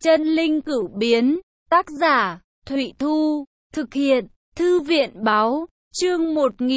Chân linh cửu biến, tác giả, Thụy Thu, thực hiện, Thư viện báo, chương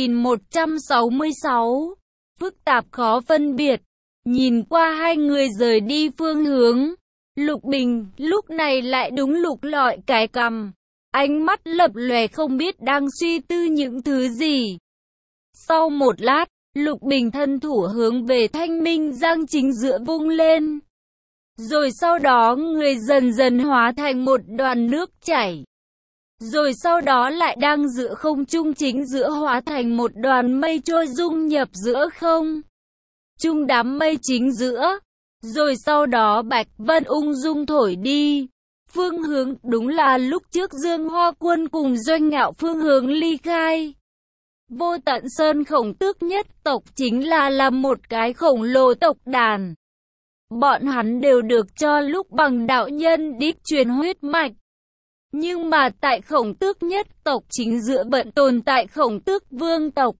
1166. Phức tạp khó phân biệt, nhìn qua hai người rời đi phương hướng. Lục Bình, lúc này lại đúng lục lọi cái cằm. Ánh mắt lập lòe không biết đang suy tư những thứ gì. Sau một lát, Lục Bình thân thủ hướng về Thanh Minh Giang chính giữa vung lên. Rồi sau đó người dần dần hóa thành một đoàn nước chảy. Rồi sau đó lại đang giữa không trung chính giữa hóa thành một đoàn mây trôi dung nhập giữa không trung đám mây chính giữa. Rồi sau đó Bạch Vân ung dung thổi đi. Phương hướng đúng là lúc trước Dương Hoa Quân cùng Doanh Ngạo phương hướng ly khai. Vô Tận Sơn Khổng Tước nhất tộc chính là một cái khổng lồ tộc đàn. Bọn hắn đều được cho lúc bằng đạo nhân đích truyền huyết mạch. Nhưng mà tại Khổng Tước nhất tộc chính giữa bận tồn tại Khổng Tước vương tộc.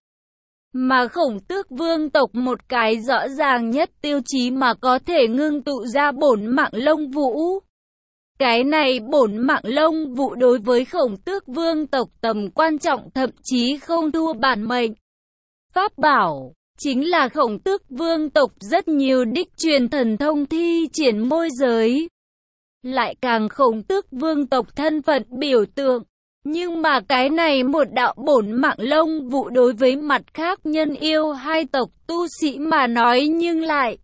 Mà Khổng Tước vương tộc một cái rõ ràng nhất tiêu chí mà có thể ngưng tụ ra bổn mạng lông vũ. Cái này bổn mạng lông vũ đối với Khổng Tước vương tộc tầm quan trọng thậm chí không thua bản mệnh pháp bảo. Chính là Khổng Tước vương tộc rất nhiều đích truyền thần thông thi triển môi giới. Lại càng Khổng Tước vương tộc thân phận biểu tượng. Nhưng mà cái này một đạo bổn mạng lông vũ đối với mặt khác nhân yêu hai tộc tu sĩ mà nói nhưng lại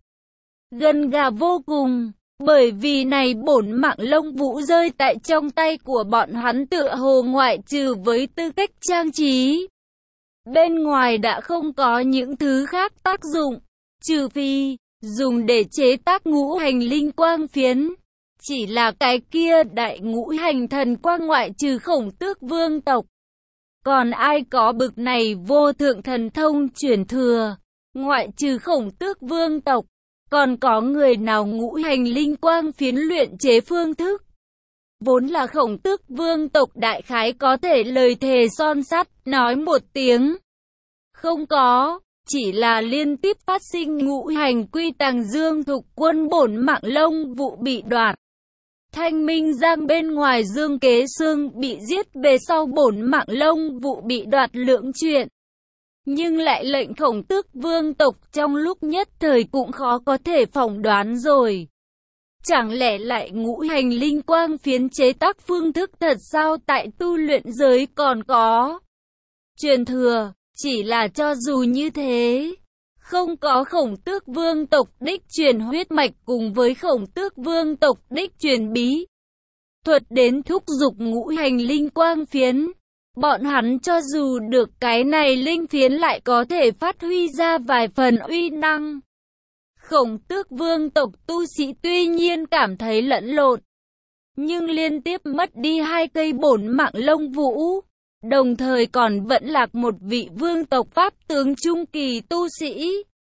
gần gà vô cùng. Bởi vì này bổn mạng lông vũ rơi tại trong tay của bọn hắn tựa hồ ngoại trừ với tư cách trang trí. Bên ngoài đã không có những thứ khác tác dụng, trừ phi dùng để chế tác ngũ hành linh quang phiến. Chỉ là cái kia đại ngũ hành thần quang ngoại trừ Khổng Tước vương tộc. Còn ai có bực này vô thượng thần thông truyền thừa, ngoại trừ Khổng Tước vương tộc. Còn có người nào ngũ hành linh quang phiến luyện chế phương thức? Vốn là Khổng Tước vương tộc đại khái có thể lời thề son sắt, nói một tiếng. Không có, chỉ là liên tiếp phát sinh ngũ hành quy tàng Dương Thục Quân bổn mạng lông vũ bị đoạt. Thanh Minh Giang bên ngoài Dương Kế Xương bị giết về sau bổn mạng lông vũ bị đoạt lưỡng chuyện. Nhưng lại lệnh Khổng Tước vương tộc trong lúc nhất thời cũng khó có thể phỏng đoán rồi. Chẳng lẽ lại ngũ hành linh quang phiến chế tác phương thức thật sao tại tu luyện giới còn có truyền thừa, chỉ là cho dù như thế, không có Khổng Tước vương tộc đích truyền huyết mạch cùng với Khổng Tước vương tộc đích truyền bí thuật đến thúc giục ngũ hành linh quang phiến. Bọn hắn cho dù được cái này linh phiến lại có thể phát huy ra vài phần uy năng. Khổng Tước vương tộc tu sĩ tuy nhiên cảm thấy lẫn lộn, nhưng liên tiếp mất đi hai cây bổn mạng lông vũ, đồng thời còn vẫn lạc một vị vương tộc pháp tướng trung kỳ tu sĩ.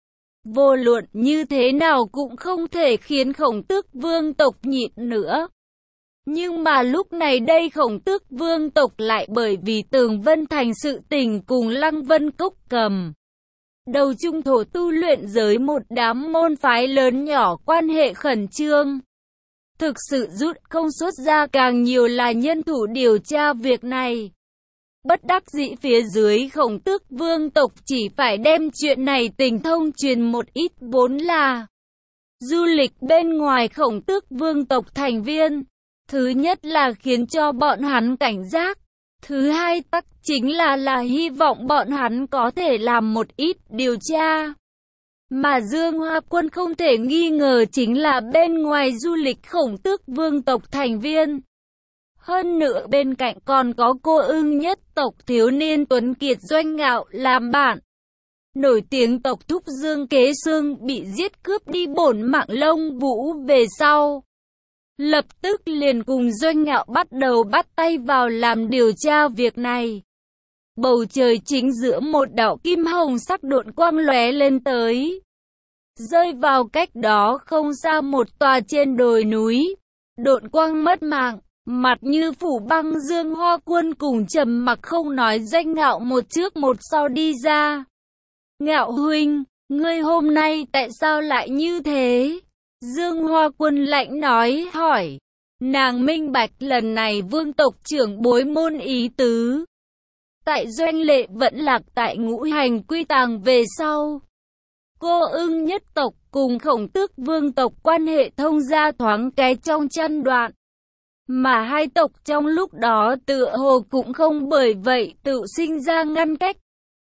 Vô luận như thế nào cũng không thể khiến Khổng Tước vương tộc nhịn nữa. Nhưng mà lúc này đây Khổng Tước vương tộc lại bởi vì Tường Vân Thành sự tình cùng Lăng Vân Cốc cầm đầu trung thổ tu luyện giới một đám môn phái lớn nhỏ quan hệ khẩn trương. Thực sự rút không xuất ra càng nhiều là nhân thủ điều tra việc này. Bất đắc dĩ phía dưới Khổng Tước vương tộc chỉ phải đem chuyện này tình thông truyền một ít vốn là du lịch bên ngoài Khổng Tước vương tộc thành viên. Thứ nhất là khiến cho bọn hắn cảnh giác. Thứ hai tắc chính là hy vọng bọn hắn có thể làm một ít điều tra. Mà Dương Hoa Quân không thể nghi ngờ chính là bên ngoài du lịch Khổng Tước vương tộc thành viên. Hơn nữa bên cạnh còn có cô ưng nhất tộc thiếu niên tuấn kiệt Doanh Ngạo làm bạn. Nổi tiếng tộc thúc Dương Kế Xương bị giết cướp đi bổn mạng lông vũ về sau. Lập tức liền cùng Doanh Ngạo bắt đầu bắt tay vào làm điều tra việc này. Bầu trời chính giữa một đạo kim hồng sắc độn quang lóe lên tới. Rơi vào cách đó không xa một tòa trên đồi núi. Độn quang mất mạng, mặt như phủ băng Dương Hoa Quân cùng trầm mặc không nói Doanh Ngạo một trước một sau đi ra. Ngạo huynh, ngươi hôm nay tại sao lại như thế? Dương Hoa Quân lạnh nói hỏi. Nàng minh bạch lần này vương tộc trưởng bối môn ý tứ. Tại Doanh Lệ vẫn lạc tại Ngũ Hành Quy Tàng về sau. Cô Ưng nhất tộc cùng Khổng Tước vương tộc quan hệ thông gia thoáng cái trong chăn đoạn. Mà hai tộc trong lúc đó tựa hồ cũng không bởi vậy tự sinh ra ngăn cách.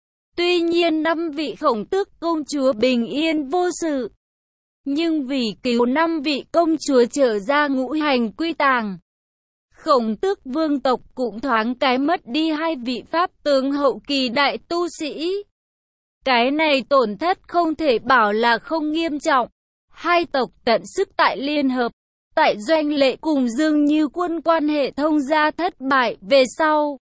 Tuy nhiên 5 vị Khổng Tước công chúa bình yên vô sự. Nhưng vì cứu 5 vị công chúa trở ra Ngũ Hành Quy Tàng, Khổng Tước vương tộc cũng thoáng cái mất đi 2 vị pháp tướng hậu kỳ đại tu sĩ. Cái này tổn thất không thể bảo là không nghiêm trọng. Hai tộc tận sức tại liên hợp. Tại Doanh Lệ cùng Dương Như Quân quan hệ thông gia thất bại về sau.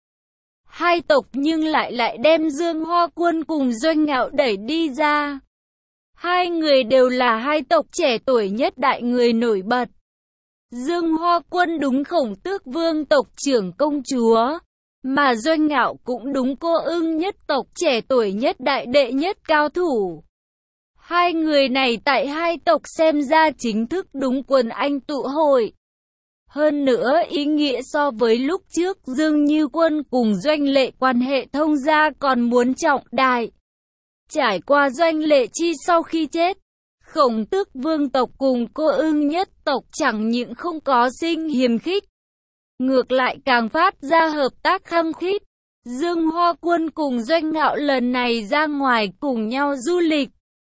Hai tộc nhưng lại đem Dương Hoa Quân cùng Doanh Ngạo đẩy đi ra. Hai người đều là hai tộc trẻ tuổi nhất đại người nổi bật. Dương Hoa Quân đúng Khổng Tước vương tộc trưởng công chúa, mà Doanh Ngạo cũng đúng cô Ưng nhất tộc trẻ tuổi nhất đại đệ nhất cao thủ. Hai người này tại hai tộc xem ra chính thức đúng quần anh tụ hội. Hơn nữa ý nghĩa so với lúc trước Dương Như Quân cùng Doanh Lệ quan hệ thông gia còn muốn trọng đại. Trải qua Doanh Lệ Chi sau khi chết, Khổng Tước vương tộc cùng cô Ưng nhất tộc chẳng những không có sinh hiềm khích, ngược lại càng phát ra hợp tác khăng khít. Dương Hoa Quân cùng Doanh Ngạo lần này ra ngoài cùng nhau du lịch.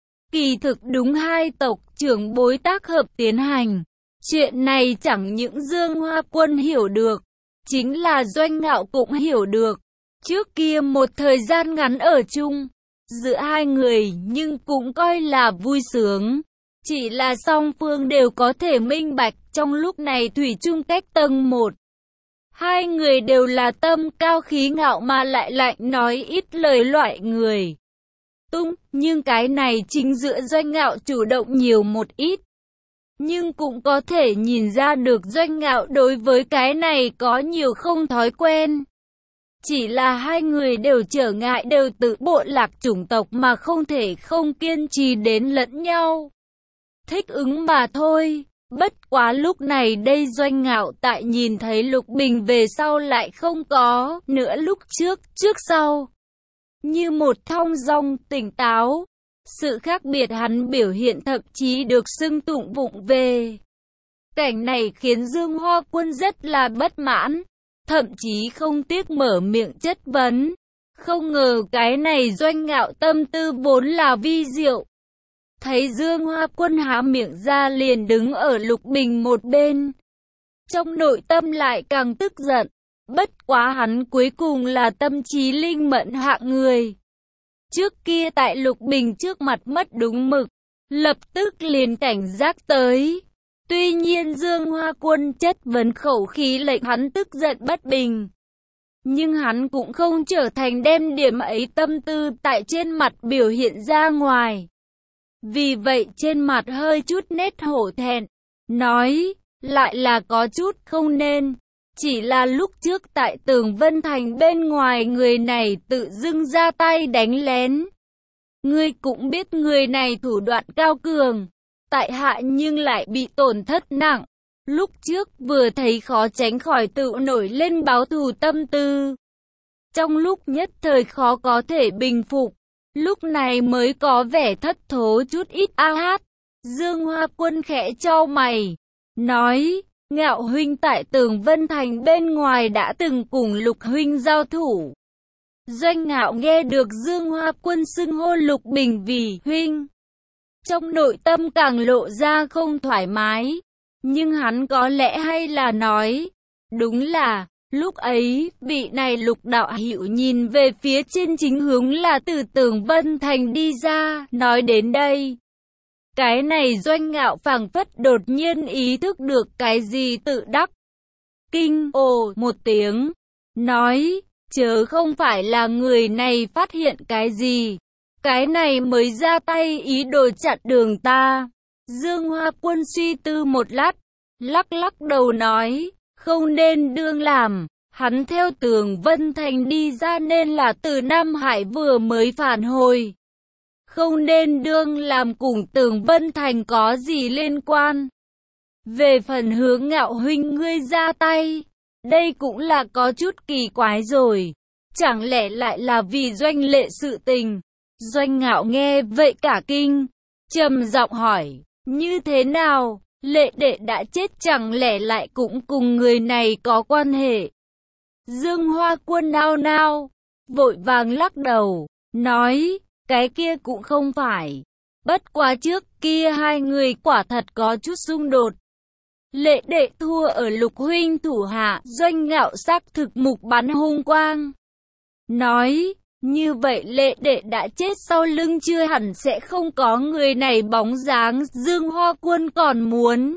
Kỳ thực đúng hai tộc trưởng bối tác hợp tiến hành. Chuyện này chẳng những Dương Hoa Quân hiểu được, chính là Doanh Ngạo cũng hiểu được. Trước kia một thời gian ngắn ở chung, giữa hai người nhưng cũng coi là vui sướng. Chỉ là song phương đều có thể minh bạch trong lúc này thủy chung cách tầng một. Hai người đều là tâm cao khí ngạo mà lại lạnh nói ít lời loại người. Nhưng cái này chính giữa Doanh Ngạo chủ động nhiều một ít. Nhưng cũng có thể nhìn ra được Doanh Ngạo đối với cái này có nhiều không thói quen. Chỉ là hai người đều trở ngại đều tự bộ lạc chủng tộc mà không thể không kiên trì đến lẫn nhau. Thích ứng mà thôi. Bất quá lúc này đây Doanh Ngạo tại nhìn thấy Lục Bình về sau lại không có nữa lúc trước sau. Như một thong dong tỉnh táo. Sự khác biệt hắn biểu hiện thậm chí được xưng tụng vụng về. Cảnh này khiến Dương Hoa Quân rất là bất mãn. Thậm chí không tiếc mở miệng chất vấn. Không ngờ cái này Doanh Ngạo tâm tư vốn là vi diệu. Thấy Dương Hoa Quân há miệng ra liền đứng ở Lục Bình một bên. Trong nội tâm lại càng tức giận. Bất quá hắn cuối cùng là tâm trí linh mẫn hạng người. Trước kia tại Lục Bình trước mặt mất đúng mực, lập tức liền cảnh giác tới. Tuy nhiên Dương Hoa Quân chất vấn khẩu khí lệnh hắn tức giận bất bình. Nhưng hắn cũng không trở thành đem điểm ấy tâm tư tại trên mặt biểu hiện ra ngoài. Vì vậy trên mặt hơi chút nét hổ thẹn, nói, lại là có chút không nên. Chỉ là lúc trước tại Tường Vân Thành bên ngoài người này tự dưng ra tay đánh lén. Ngươi cũng biết người này thủ đoạn cao cường, tại hạ nhưng lại bị tổn thất nặng. Lúc trước vừa thấy khó tránh khỏi tự nổi lên báo thù tâm tư. Trong lúc nhất thời khó có thể bình phục, lúc này mới có vẻ thất thố chút ít hát. Dương Hoa Quân khẽ chau mày, nói, Ngạo huynh tại Tường Vân Thành bên ngoài đã từng cùng Lục huynh giao thủ. Doanh Ngạo nghe được Dương Hoa Quân xưng hô Lục Bình vì huynh, trong nội tâm càng lộ ra không thoải mái. Nhưng hắn có lẽ hay là nói, đúng là, lúc ấy, vị này Lục đạo hữu nhìn về phía trên chính hướng là từ Tường Vân Thành đi ra. Nói đến đây, cái này Doanh Ngạo phảng phất đột nhiên ý thức được cái gì tự đắc. Kinh ồ một tiếng, nói, chớ không phải là người này phát hiện cái gì, cái này mới ra tay ý đồ chặn đường ta. Dương Hoa Quân suy tư một lát, lắc đầu nói, không nên đương làm. Hắn theo Tường Vân Thành đi ra nên là từ Nam Hải vừa mới phản hồi. Không nên đương làm cùng Tường Vân Thành có gì liên quan. Về phần Hướng Ngạo huynh ngươi ra tay, đây cũng là có chút kỳ quái rồi. Chẳng lẽ lại là vì Doanh Lệ sự tình? Doanh Ngạo nghe vậy cả kinh, trầm giọng hỏi, như thế nào? Lệ đệ đã chết chẳng lẽ lại cũng cùng người này có quan hệ? Dương Hoa Quân nao nao, vội vàng lắc đầu, nói, cái kia cũng không phải. Bất quá trước kia hai người quả thật có chút xung đột. Lệ đệ thua ở Lục huynh thủ hạ, Doanh Ngạo xác thực mục bắn hung quang. Nói, như vậy Lệ đệ đã chết sau lưng chưa hẳn sẽ không có người này bóng dáng. Dương Hoa Quân còn muốn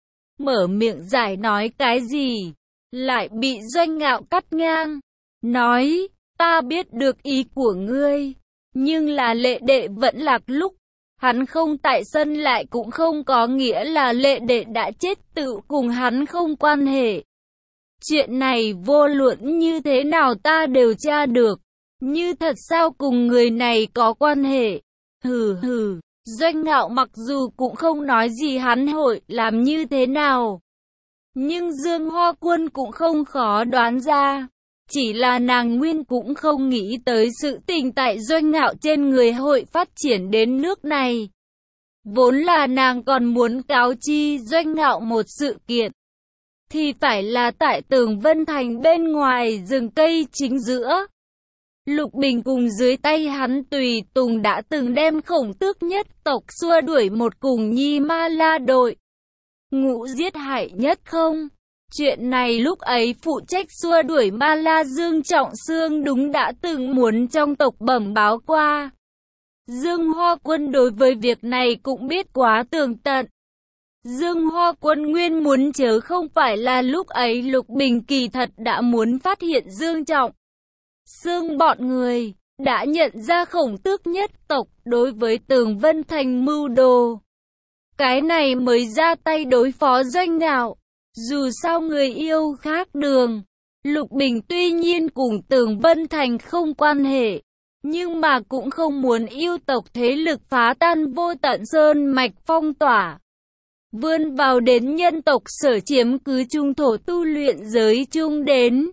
mở miệng giải nói cái gì, lại bị Doanh Ngạo cắt ngang. Nói, ta biết được ý của ngươi, nhưng là Lệ đệ vẫn lạc lúc hắn không tại sân lại cũng không có nghĩa là Lệ đệ đã chết, tự cùng hắn không quan hệ. Chuyện này vô luận như thế nào ta đều tra được, như thật sao cùng người này có quan hệ. Hừ hừ, Doanh Ngạo mặc dù cũng không nói gì hắn hội làm như thế nào, nhưng Dương Hoa Quân cũng không khó đoán ra. Chỉ là nàng nguyên cũng không nghĩ tới sự tình tại Doanh Ngạo trên người hội phát triển đến nước này. Vốn là nàng còn muốn cáo chi Doanh Ngạo một sự kiện, thì phải là tại Tường Vân Thành bên ngoài rừng cây chính giữa. Lục Bình cùng dưới tay hắn tùy tùng đã từng đem Khổng Tước nhất tộc xua đuổi một cùng Nhi Ma La đội ngũ giết hại nhất không. Chuyện này lúc ấy phụ trách xua đuổi Ma La Dương Trọng Xương đúng đã từng muốn trong tộc bẩm báo qua. Dương Hoa Quân đối với việc này cũng biết quá tường tận. Dương Hoa Quân nguyên muốn chớ không phải là lúc ấy Lục Bình kỳ thật đã muốn phát hiện Dương Trọng Xương bọn người đã nhận ra Khổng Tước nhất tộc đối với Tường Vân Thành mưu đồ. Cái này mới ra tay đối phó Doanh Ngạo. Dù sao người yêu khác đường, Lục Bình tuy nhiên cùng Tường Vân Thành không quan hệ, nhưng mà cũng không muốn yêu tộc thế lực phá tan Vô Tận Sơn mạch phong tỏa, vươn vào đến nhân tộc sở chiếm cứ trung thổ tu luyện giới chung đến.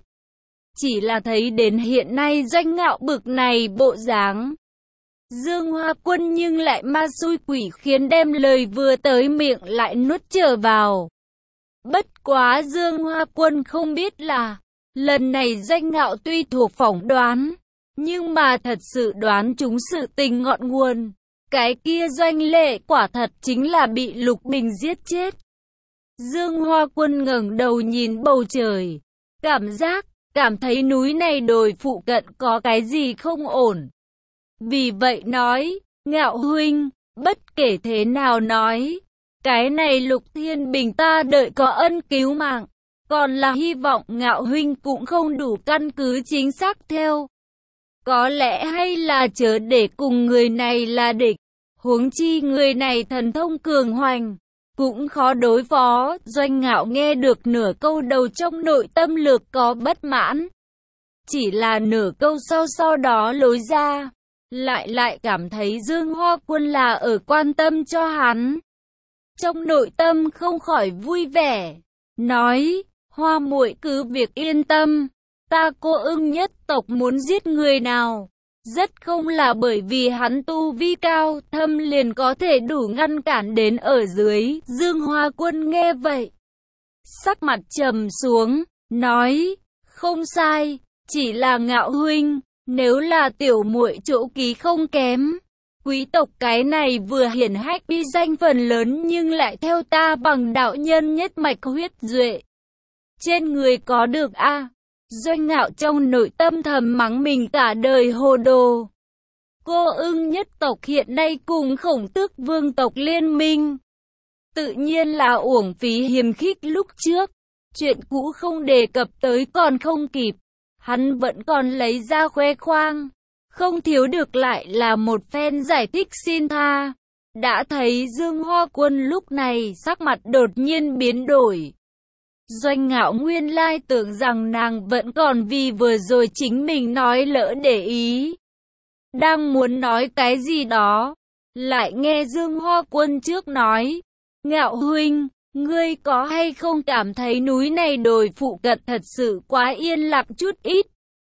Chỉ là thấy đến hiện nay Doanh Ngạo bực này bộ dáng, Dương Hoa Quân nhưng lại ma xui quỷ khiến đem lời vừa tới miệng lại nuốt trở vào. Bất quá Dương Hoa Quân không biết là, lần này Doanh Ngạo tuy thuộc phỏng đoán, nhưng mà thật sự đoán trúng sự tình ngọn nguồn. Cái kia Doanh Lệ quả thật chính là bị Lục Bình giết chết. Dương Hoa Quân ngẩng đầu nhìn bầu trời, cảm thấy núi này đồi phụ cận có cái gì không ổn. Vì vậy nói, Ngạo huynh, bất kể thế nào nói, cái này Lục Thiên Bình ta đợi có ân cứu mạng, còn là hy vọng Ngạo huynh cũng không đủ căn cứ chính xác theo. Có lẽ hay là chớ để cùng người này là địch, huống chi người này thần thông cường hoành, cũng khó đối phó. Doanh Ngạo nghe được nửa câu đầu trong nội tâm lược có bất mãn. Chỉ là nửa câu sau đó lối ra, lại cảm thấy Dương Hoa Quân là ở quan tâm cho hắn. Trong nội tâm không khỏi vui vẻ, nói, Hoa muội cứ việc yên tâm, ta Cô Ưng nhất tộc muốn giết người nào, rất không là bởi vì hắn tu vi cao thâm liền có thể đủ ngăn cản đến ở dưới. Dương Hoa Quân nghe vậy, sắc mặt trầm xuống, nói, không sai, chỉ là Ngạo huynh, nếu là tiểu muội chỗ ký không kém. Quý tộc cái này vừa hiển hách uy danh phần lớn nhưng lại theo ta bằng đạo nhân nhất mạch huyết duệ. Trên người có được a. Doanh Ngạo trong nội tâm thầm mắng mình cả đời hồ đồ. Cô Ưng nhất tộc hiện nay cùng Khổng Tước vương tộc liên minh, tự nhiên là uổng phí hiềm khích lúc trước. Chuyện cũ không đề cập tới còn không kịp, hắn vẫn còn lấy ra khoe khoang. Không thiếu được lại là một phen giải thích xin tha. Đã thấy Dương Hoa Quân lúc này sắc mặt đột nhiên biến đổi. Doanh Ngạo nguyên lai tưởng rằng nàng vẫn còn vì vừa rồi chính mình nói lỡ để ý. Đang muốn nói cái gì đó, lại nghe Dương Hoa Quân trước nói, Ngạo huynh, Ngươi có hay không cảm thấy núi này đồi phụ cận thật sự quá yên lặng chút ít?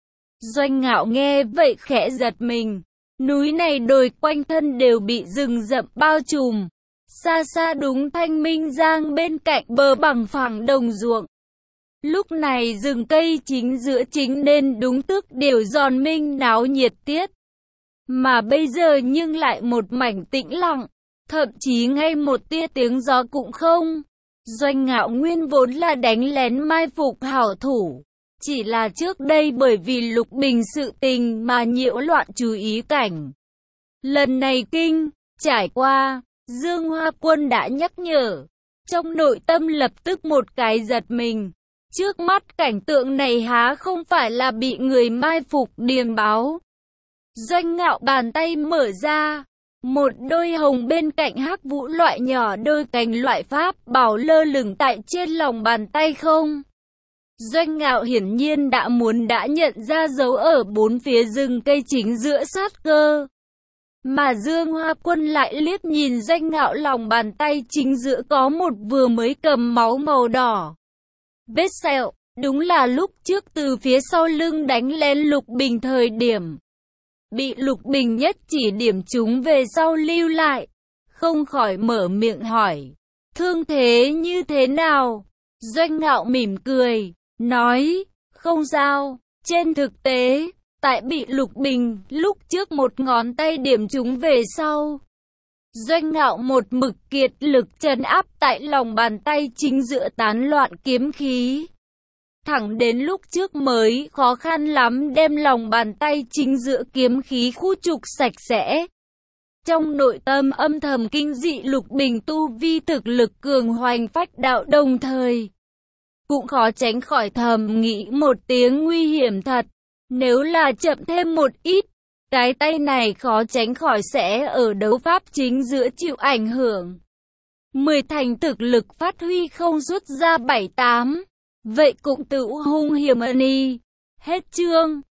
Doanh Ngạo nghe vậy khẽ giật mình. Núi này đồi quanh thân đều bị rừng rậm bao trùm. Xa xa đúng thanh minh giang bên cạnh bờ bằng phẳng đồng ruộng. Lúc này rừng cây chính giữa chính nên đúng tức điều giòn minh náo nhiệt tiết. Mà bây giờ nhưng lại một mảnh tĩnh lặng, thậm chí ngay một tia tiếng gió cũng không. Doanh Ngạo nguyên vốn là đánh lén mai phục hảo thủ. Chỉ là trước đây bởi vì Lục Bình sự tình mà nhiễu loạn chú ý cảnh. Lần này trải qua, Dương Hoa Quân đã nhắc nhở. Trong nội tâm lập tức một cái giật mình. Trước mắt cảnh tượng này há không phải là bị người mai phục điềm báo. Doanh Ngạo bàn tay mở ra. Một đôi hồng bên cạnh hắc vũ loại nhỏ đôi cánh loại pháp bảo lơ lửng tại trên lòng bàn tay không. Doanh Ngạo hiển nhiên đã nhận ra dấu ở bốn phía rừng cây chính giữa sát cơ. Mà Dương Hoa Quân lại liếc nhìn Doanh Ngạo lòng bàn tay chính giữa có một vừa mới cầm máu màu đỏ. Vết sẹo, đúng là lúc trước từ phía sau lưng đánh lén Lục Bình thời điểm. Bị Lục Bình nhất chỉ điểm chúng về sau lưu lại. Không khỏi mở miệng hỏi. Thương thế như thế nào? Doanh Ngạo mỉm cười, nói, không sao. Trên thực tế, tại bị Lục Bình lúc trước một ngón tay điểm chúng về sau. Doanh Ngạo một mực kiệt lực trấn áp tại lòng bàn tay chính giữa tán loạn kiếm khí. Thẳng đến lúc trước mới khó khăn lắm đem lòng bàn tay chính giữa kiếm khí khu trục sạch sẽ. Trong nội tâm âm thầm kinh dị Lục Bình tu vi thực lực cường hoành phách đạo đồng thời. Cũng khó tránh khỏi thầm nghĩ một tiếng nguy hiểm thật. Nếu là chậm thêm một ít, cái tay này khó tránh khỏi sẽ ở đấu pháp chính giữa chịu ảnh hưởng. 10 thành thực lực phát huy không rút ra 7-8. Vậy cũng tự hung hiểm ân y. Hết chương.